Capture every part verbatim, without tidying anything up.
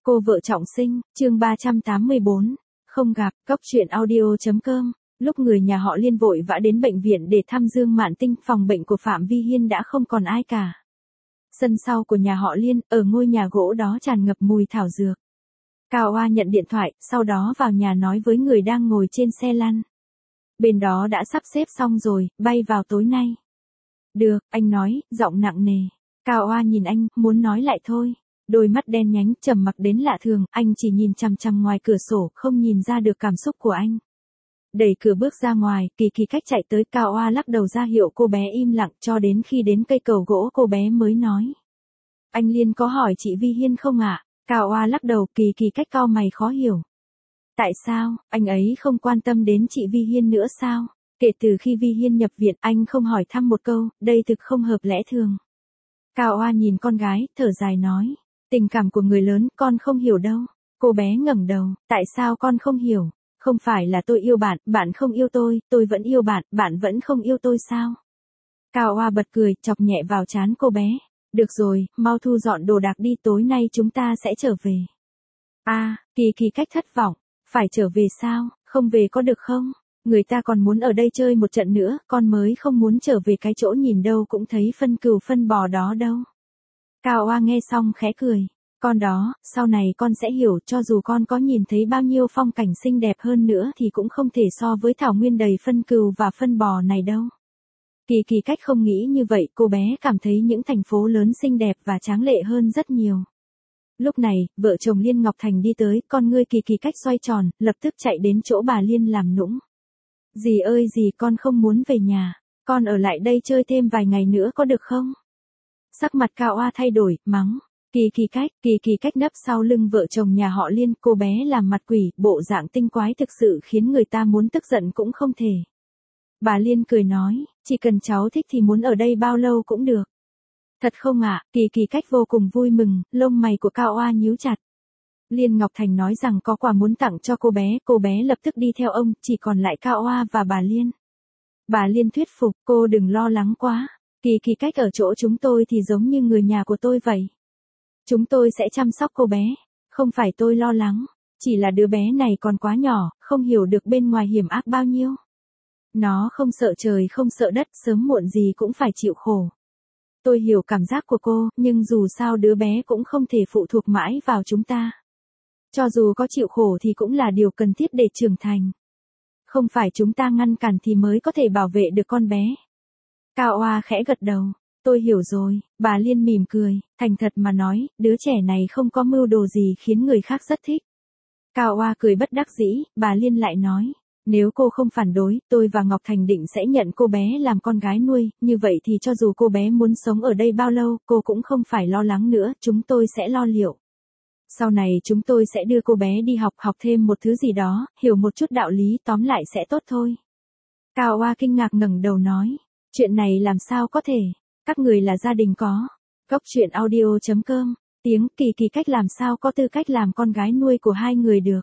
Cô vợ trọng sinh, chương ba trăm tám mươi bốn, không gặp, cốc truyện audio.com. Lúc người nhà họ Liên vội vã đến bệnh viện để thăm Dương Mạn Tinh, phòng bệnh của Phạm Vi Hiên đã không còn ai cả. Sân sau của nhà họ Liên, ở ngôi nhà gỗ đó tràn ngập mùi thảo dược. Cao Oa nhận điện thoại, sau đó vào nhà nói với người đang ngồi trên xe lăn. Bên đó đã sắp xếp xong rồi, bay vào tối nay. Được, anh nói, giọng nặng nề. Cao Oa nhìn anh, muốn nói lại thôi. Đôi mắt đen nhánh, trầm mặc đến lạ thường, anh chỉ nhìn chằm chằm ngoài cửa sổ, không nhìn ra được cảm xúc của anh. Đẩy cửa bước ra ngoài, Kỳ Kỳ Cách chạy tới, Cao Oa lắc đầu ra hiệu cô bé im lặng, cho đến khi đến cây cầu gỗ cô bé mới nói. Anh Liên có hỏi chị Vi Hiên không ạ? Cao Oa lắc đầu, Kỳ Kỳ Cách cau mày khó hiểu. Tại sao, anh ấy không quan tâm đến chị Vi Hiên nữa sao? Kể từ khi Vi Hiên nhập viện, anh không hỏi thăm một câu, đây thực không hợp lẽ thường. Cao Oa nhìn con gái, thở dài nói. Tình cảm của người lớn, con không hiểu đâu. Cô bé ngẩng đầu, tại sao con không hiểu? Không phải là tôi yêu bạn, bạn không yêu tôi, tôi vẫn yêu bạn, bạn vẫn không yêu tôi sao? Cao Oa bật cười, chọc nhẹ vào trán cô bé. Được rồi, mau thu dọn đồ đạc đi, tối nay chúng ta sẽ trở về. À, Kỳ Kỳ Cách thất vọng. Phải trở về sao, không về có được không? Người ta còn muốn ở đây chơi một trận nữa, con mới không muốn trở về cái chỗ nhìn đâu cũng thấy phân cừu phân bò đó đâu. Cao Oa nghe xong khẽ cười. Con đó, sau này con sẽ hiểu, cho dù con có nhìn thấy bao nhiêu phong cảnh xinh đẹp hơn nữa thì cũng không thể so với thảo nguyên đầy phân cừu và phân bò này đâu. Kỳ Kỳ Cách không nghĩ như vậy, cô bé cảm thấy những thành phố lớn xinh đẹp và tráng lệ hơn rất nhiều. Lúc này, vợ chồng Liên Ngọc Thành đi tới, con ngươi Kỳ Kỳ Cách xoay tròn, lập tức chạy đến chỗ bà Liên làm nũng. Dì ơi dì, con không muốn về nhà, con ở lại đây chơi thêm vài ngày nữa có được không? Sắc mặt Cao Oa thay đổi, mắng. Kỳ Kỳ Cách, Kỳ Kỳ Cách nấp sau lưng vợ chồng nhà họ Liên, cô bé làm mặt quỷ, bộ dạng tinh quái thực sự khiến người ta muốn tức giận cũng không thể. Bà Liên cười nói, chỉ cần cháu thích thì muốn ở đây bao lâu cũng được. Thật không ạ? Kỳ Kỳ Cách vô cùng vui mừng, lông mày của Cao Oa nhíu chặt. Liên Ngọc Thành nói rằng có quà muốn tặng cho cô bé, cô bé lập tức đi theo ông, chỉ còn lại Cao Oa và bà Liên. Bà Liên thuyết phục, cô đừng lo lắng quá. Kỳ Kỳ Cách ở chỗ chúng tôi thì giống như người nhà của tôi vậy. Chúng tôi sẽ chăm sóc cô bé. Không phải tôi lo lắng, chỉ là đứa bé này còn quá nhỏ, không hiểu được bên ngoài hiểm ác bao nhiêu. Nó không sợ trời không sợ đất, sớm muộn gì cũng phải chịu khổ. Tôi hiểu cảm giác của cô, nhưng dù sao đứa bé cũng không thể phụ thuộc mãi vào chúng ta. Cho dù có chịu khổ thì cũng là điều cần thiết để trưởng thành. Không phải chúng ta ngăn cản thì mới có thể bảo vệ được con bé. Cao Oa khẽ gật đầu. Tôi hiểu rồi, bà Liên mỉm cười, thành thật mà nói, đứa trẻ này không có mưu đồ gì khiến người khác rất thích. Cao Oa cười bất đắc dĩ, bà Liên lại nói, nếu cô không phản đối, tôi và Ngọc Thành định sẽ nhận cô bé làm con gái nuôi, như vậy thì cho dù cô bé muốn sống ở đây bao lâu, cô cũng không phải lo lắng nữa, chúng tôi sẽ lo liệu. Sau này chúng tôi sẽ đưa cô bé đi học, học thêm một thứ gì đó, hiểu một chút đạo lý, tóm lại sẽ tốt thôi. Cao Oa kinh ngạc ngẩng đầu nói, chuyện này làm sao có thể? Các người là gia đình có. Cốc truyện audio.com, tiếng Kỳ Kỳ Cách làm sao có tư cách làm con gái nuôi của hai người được.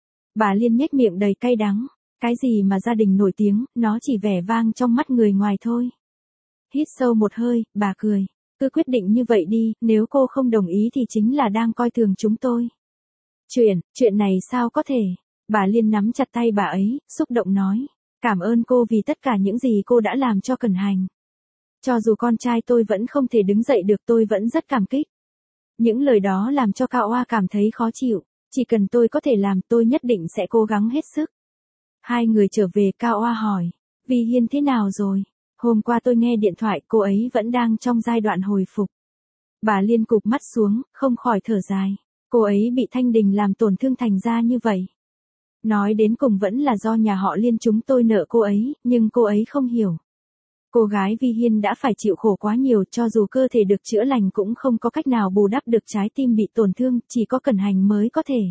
Bà Liên nhếch miệng đầy cay đắng. Cái gì mà gia đình nổi tiếng, nó chỉ vẻ vang trong mắt người ngoài thôi. Hít sâu một hơi, bà cười. Cứ quyết định như vậy đi, nếu cô không đồng ý thì chính là đang coi thường chúng tôi. Chuyện, chuyện này sao có thể? Bà Liên nắm chặt tay bà ấy, xúc động nói. Cảm ơn cô vì tất cả những gì cô đã làm cho Cẩn Hành. Cho dù con trai tôi vẫn không thể đứng dậy được, tôi vẫn rất cảm kích. Những lời đó làm cho Cao Oa cảm thấy khó chịu. Chỉ cần tôi có thể làm, tôi nhất định sẽ cố gắng hết sức. Hai người trở về, Cao Oa hỏi. Vi Hiên thế nào rồi? Hôm qua tôi nghe điện thoại, cô ấy vẫn đang trong giai đoạn hồi phục. Bà Liên cụp mắt xuống, không khỏi thở dài. Cô ấy bị Thanh Đình làm tổn thương thành ra như vậy. Nói đến cùng vẫn là do nhà họ Liên chúng tôi nợ cô ấy, nhưng cô ấy không hiểu. Cô gái Vi Hiên đã phải chịu khổ quá nhiều, cho dù cơ thể được chữa lành cũng không có cách nào bù đắp được trái tim bị tổn thương, chỉ có Cẩn Hành mới có thể.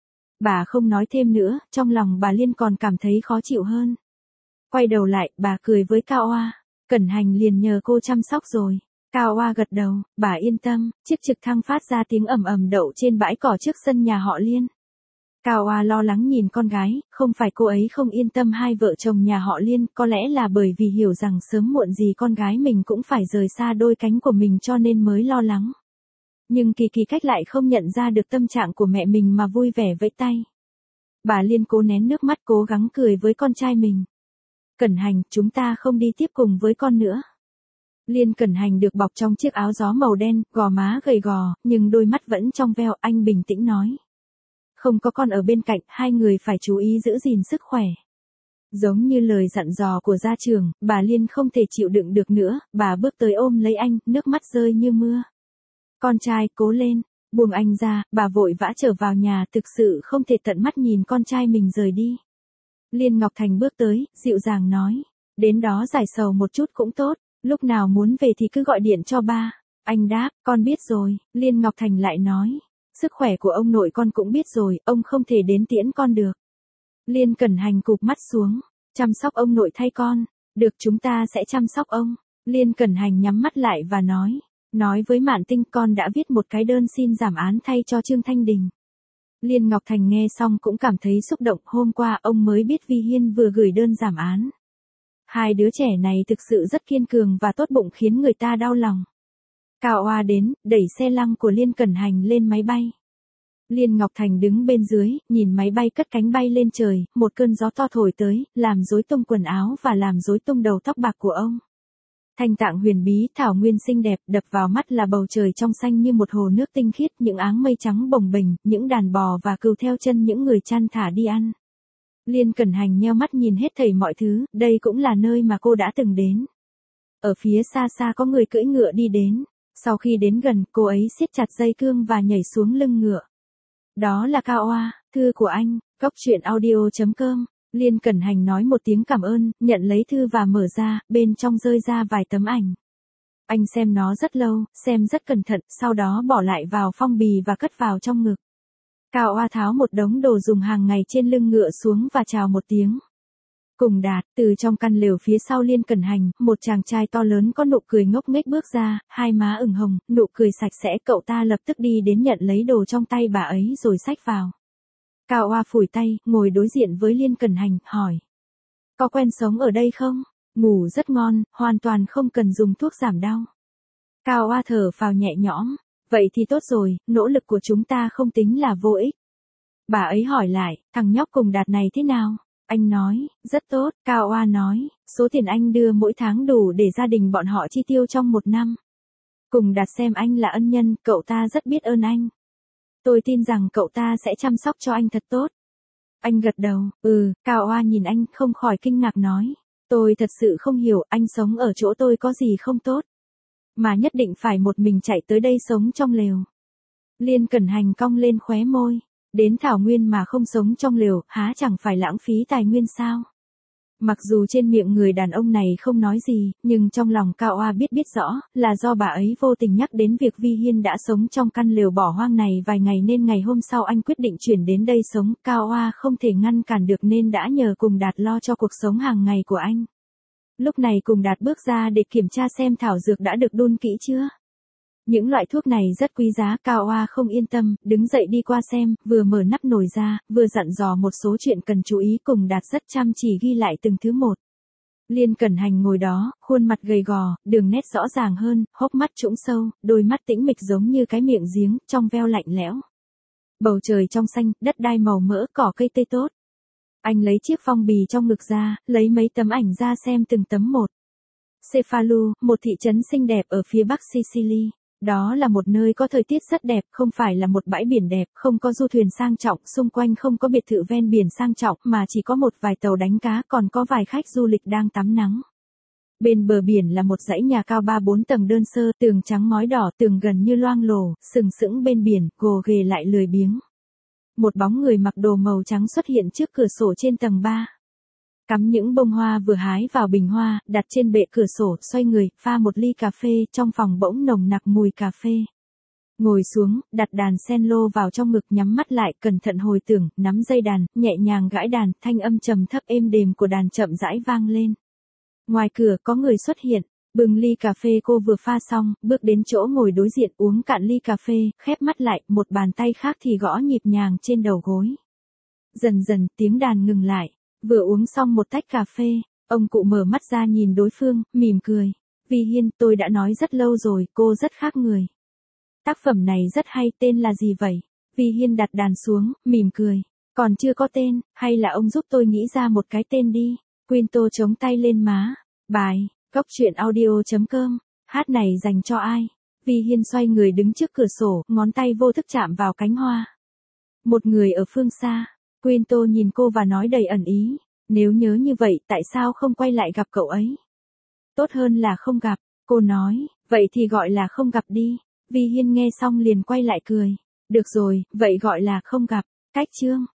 Bà không nói thêm nữa, trong lòng bà Liên còn cảm thấy khó chịu hơn. Quay đầu lại, bà cười với Cao Oa. Cẩn Hành liền nhờ cô chăm sóc rồi. Cao Oa gật đầu, bà yên tâm. Chiếc trực thăng phát ra tiếng ầm ầm đậu trên bãi cỏ trước sân nhà họ Liên. Cao Oa lo lắng nhìn con gái, không phải cô ấy không yên tâm hai vợ chồng nhà họ Liên, có lẽ là bởi vì hiểu rằng sớm muộn gì con gái mình cũng phải rời xa đôi cánh của mình cho nên mới lo lắng. Nhưng Kỳ Kỳ cách lại không nhận ra được tâm trạng của mẹ mình mà vui vẻ vẫy tay. Bà Liên cố nén nước mắt cố gắng cười với con trai mình. Cẩn Hành, chúng ta không đi tiếp cùng với con nữa. Liên Cẩn Hành được bọc trong chiếc áo gió màu đen, gò má gầy gò, nhưng đôi mắt vẫn trong veo, anh bình tĩnh nói. Không có con ở bên cạnh, hai người phải chú ý giữ gìn sức khỏe. Giống như lời dặn dò của gia trưởng, bà Liên không thể chịu đựng được nữa, bà bước tới ôm lấy anh, nước mắt rơi như mưa. Con trai, cố lên, buông anh ra, bà vội vã trở vào nhà, thực sự không thể tận mắt nhìn con trai mình rời đi. Liên Ngọc Thành bước tới, dịu dàng nói, đến đó giải sầu một chút cũng tốt, lúc nào muốn về thì cứ gọi điện cho ba. Anh đáp, con biết rồi. Liên Ngọc Thành lại nói, sức khỏe của ông nội con cũng biết rồi, ông không thể đến tiễn con được. Liên Cẩn Hành cụp mắt xuống, chăm sóc ông nội thay con, được chúng ta sẽ chăm sóc ông. Liên Cẩn Hành nhắm mắt lại và nói, nói với Mạn Tinh con đã viết một cái đơn xin giảm án thay cho Trương Thanh Đình. Liên Ngọc Thành nghe xong cũng cảm thấy xúc động, hôm qua ông mới biết Vi Hiên vừa gửi đơn giảm án. Hai đứa trẻ này thực sự rất kiên cường và tốt bụng khiến người ta đau lòng. Cao Oa đến, đẩy xe lăng của Liên Cẩn Hành lên máy bay. Liên Ngọc Thành đứng bên dưới, nhìn máy bay cất cánh bay lên trời, một cơn gió to thổi tới, làm rối tung quần áo và làm rối tung đầu tóc bạc của ông. Thanh tạng huyền bí, thảo nguyên xinh đẹp, đập vào mắt là bầu trời trong xanh như một hồ nước tinh khiết, những áng mây trắng bồng bềnh, những đàn bò và cừu theo chân những người chăn thả đi ăn. Liên Cẩn Hành nheo mắt nhìn hết thảy mọi thứ, đây cũng là nơi mà cô đã từng đến. Ở phía xa xa có người cưỡi ngựa đi đến, sau khi đến gần, cô ấy siết chặt dây cương và nhảy xuống lưng ngựa. Đó là Cao Oa, thư của anh, cốc truyện audio chấm com. Liên Cẩn Hành nói một tiếng cảm ơn, nhận lấy thư và mở ra, bên trong rơi ra vài tấm ảnh. Anh xem nó rất lâu, xem rất cẩn thận, sau đó bỏ lại vào phong bì và cất vào trong ngực. Cao Oa tháo một đống đồ dùng hàng ngày trên lưng ngựa xuống và chào một tiếng. Cùng Đạt, từ trong căn lều phía sau Liên Cẩn Hành, một chàng trai to lớn có nụ cười ngốc nghếch bước ra, hai má ửng hồng, nụ cười sạch sẽ, cậu ta lập tức đi đến nhận lấy đồ trong tay bà ấy rồi xách vào. Cao Oa phủi tay, ngồi đối diện với Liên Cẩn Hành, hỏi. Có quen sống ở đây không? Ngủ rất ngon, hoàn toàn không cần dùng thuốc giảm đau. Cao Oa thở phào nhẹ nhõm. Vậy thì tốt rồi, nỗ lực của chúng ta không tính là vô ích. Bà ấy hỏi lại, thằng nhóc Cùng Đạt này thế nào? Anh nói, rất tốt. Cao Oa nói, số tiền anh đưa mỗi tháng đủ để gia đình bọn họ chi tiêu trong một năm. Cùng Đạt xem anh là ân nhân, cậu ta rất biết ơn anh. Tôi tin rằng cậu ta sẽ chăm sóc cho anh thật tốt. Anh gật đầu, ừ. Cao Oa nhìn anh, không khỏi kinh ngạc nói. Tôi thật sự không hiểu, anh sống ở chỗ tôi có gì không tốt. Mà nhất định phải một mình chạy tới đây sống trong lều. Liên Cẩn Hành cong lên khóe môi. Đến thảo nguyên mà không sống trong lều, há chẳng phải lãng phí tài nguyên sao? Mặc dù trên miệng người đàn ông này không nói gì, nhưng trong lòng Cao Oa biết biết rõ, là do bà ấy vô tình nhắc đến việc Vi Hiên đã sống trong căn lều bỏ hoang này vài ngày nên ngày hôm sau anh quyết định chuyển đến đây sống. Cao Oa không thể ngăn cản được nên đã nhờ Cùng Đạt lo cho cuộc sống hàng ngày của anh. Lúc này Cùng Đạt bước ra để kiểm tra xem thảo dược đã được đun kỹ chưa. Những loại thuốc này rất quý giá, Cao Oa không yên tâm, đứng dậy đi qua xem, vừa mở nắp nồi ra, vừa dặn dò một số chuyện cần chú ý. Cùng Đạt rất chăm chỉ ghi lại từng thứ một. Liên Cẩn Hành ngồi đó, khuôn mặt gầy gò, đường nét rõ ràng hơn, hốc mắt trũng sâu, đôi mắt tĩnh mịch giống như cái miệng giếng, trong veo lạnh lẽo. Bầu trời trong xanh, đất đai màu mỡ, cỏ cây tươi tốt. Anh lấy chiếc phong bì trong ngực ra, lấy mấy tấm ảnh ra xem từng tấm một. Cefalu, một thị trấn xinh đẹp ở phía bắc Sicily. Đó là một nơi có thời tiết rất đẹp, không phải là một bãi biển đẹp, không có du thuyền sang trọng, xung quanh không có biệt thự ven biển sang trọng, mà chỉ có một vài tàu đánh cá, còn có vài khách du lịch đang tắm nắng. Bên bờ biển là một dãy nhà cao ba bốn tầng đơn sơ, tường trắng ngói đỏ, tường gần như loang lổ, sừng sững bên biển, gồ ghề lại lười biếng. Một bóng người mặc đồ màu trắng xuất hiện trước cửa sổ trên tầng ba. Cắm những bông hoa vừa hái vào bình hoa, đặt trên bệ cửa sổ, xoay người, pha một ly cà phê, trong phòng bỗng nồng nặc mùi cà phê. Ngồi xuống, đặt đàn cello vào trong ngực, nhắm mắt lại, cẩn thận hồi tưởng, nắm dây đàn, nhẹ nhàng gãi đàn, thanh âm trầm thấp êm đềm của đàn chậm rãi vang lên. Ngoài cửa có người xuất hiện, bưng ly cà phê cô vừa pha xong, bước đến chỗ ngồi đối diện uống cạn ly cà phê, khép mắt lại, một bàn tay khác thì gõ nhịp nhàng trên đầu gối. Dần dần, tiếng đàn ngừng lại. Vừa uống xong một tách cà phê, ông cụ mở mắt ra nhìn đối phương, mỉm cười. Vi Hiên, tôi đã nói rất lâu rồi, cô rất khác người. Tác phẩm này rất hay, tên là gì vậy? Vi Hiên đặt đàn xuống, mỉm cười. Còn chưa có tên, hay là ông giúp tôi nghĩ ra một cái tên đi. Quinto chống tay lên má. Bài, góc truyện audio.com. Hát này dành cho ai? Vi Hiên xoay người đứng trước cửa sổ, ngón tay vô thức chạm vào cánh hoa. Một người ở phương xa. Quinto nhìn cô và nói đầy ẩn ý. Nếu nhớ như vậy, tại sao không quay lại gặp cậu ấy? Tốt hơn là không gặp, cô nói. Vậy thì gọi là không gặp đi. Vi Hiên nghe xong liền quay lại cười. Được rồi, vậy gọi là không gặp. Cách chương.